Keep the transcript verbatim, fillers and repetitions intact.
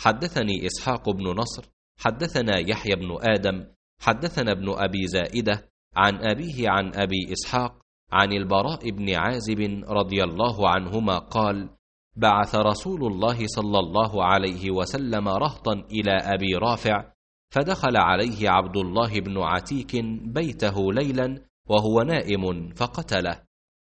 حدثني إسحاق بن نصر حدثنا يحيى بن آدم حدثنا ابن أبي زائدة عن أبيه عن أبي إسحاق عن البراء بن عازب رضي الله عنهما قال: بعث رسول الله صلى الله عليه وسلم رهطا إلى أبي رافع، فدخل عليه عبد الله بن عتيك بيته ليلا وهو نائم فقتله،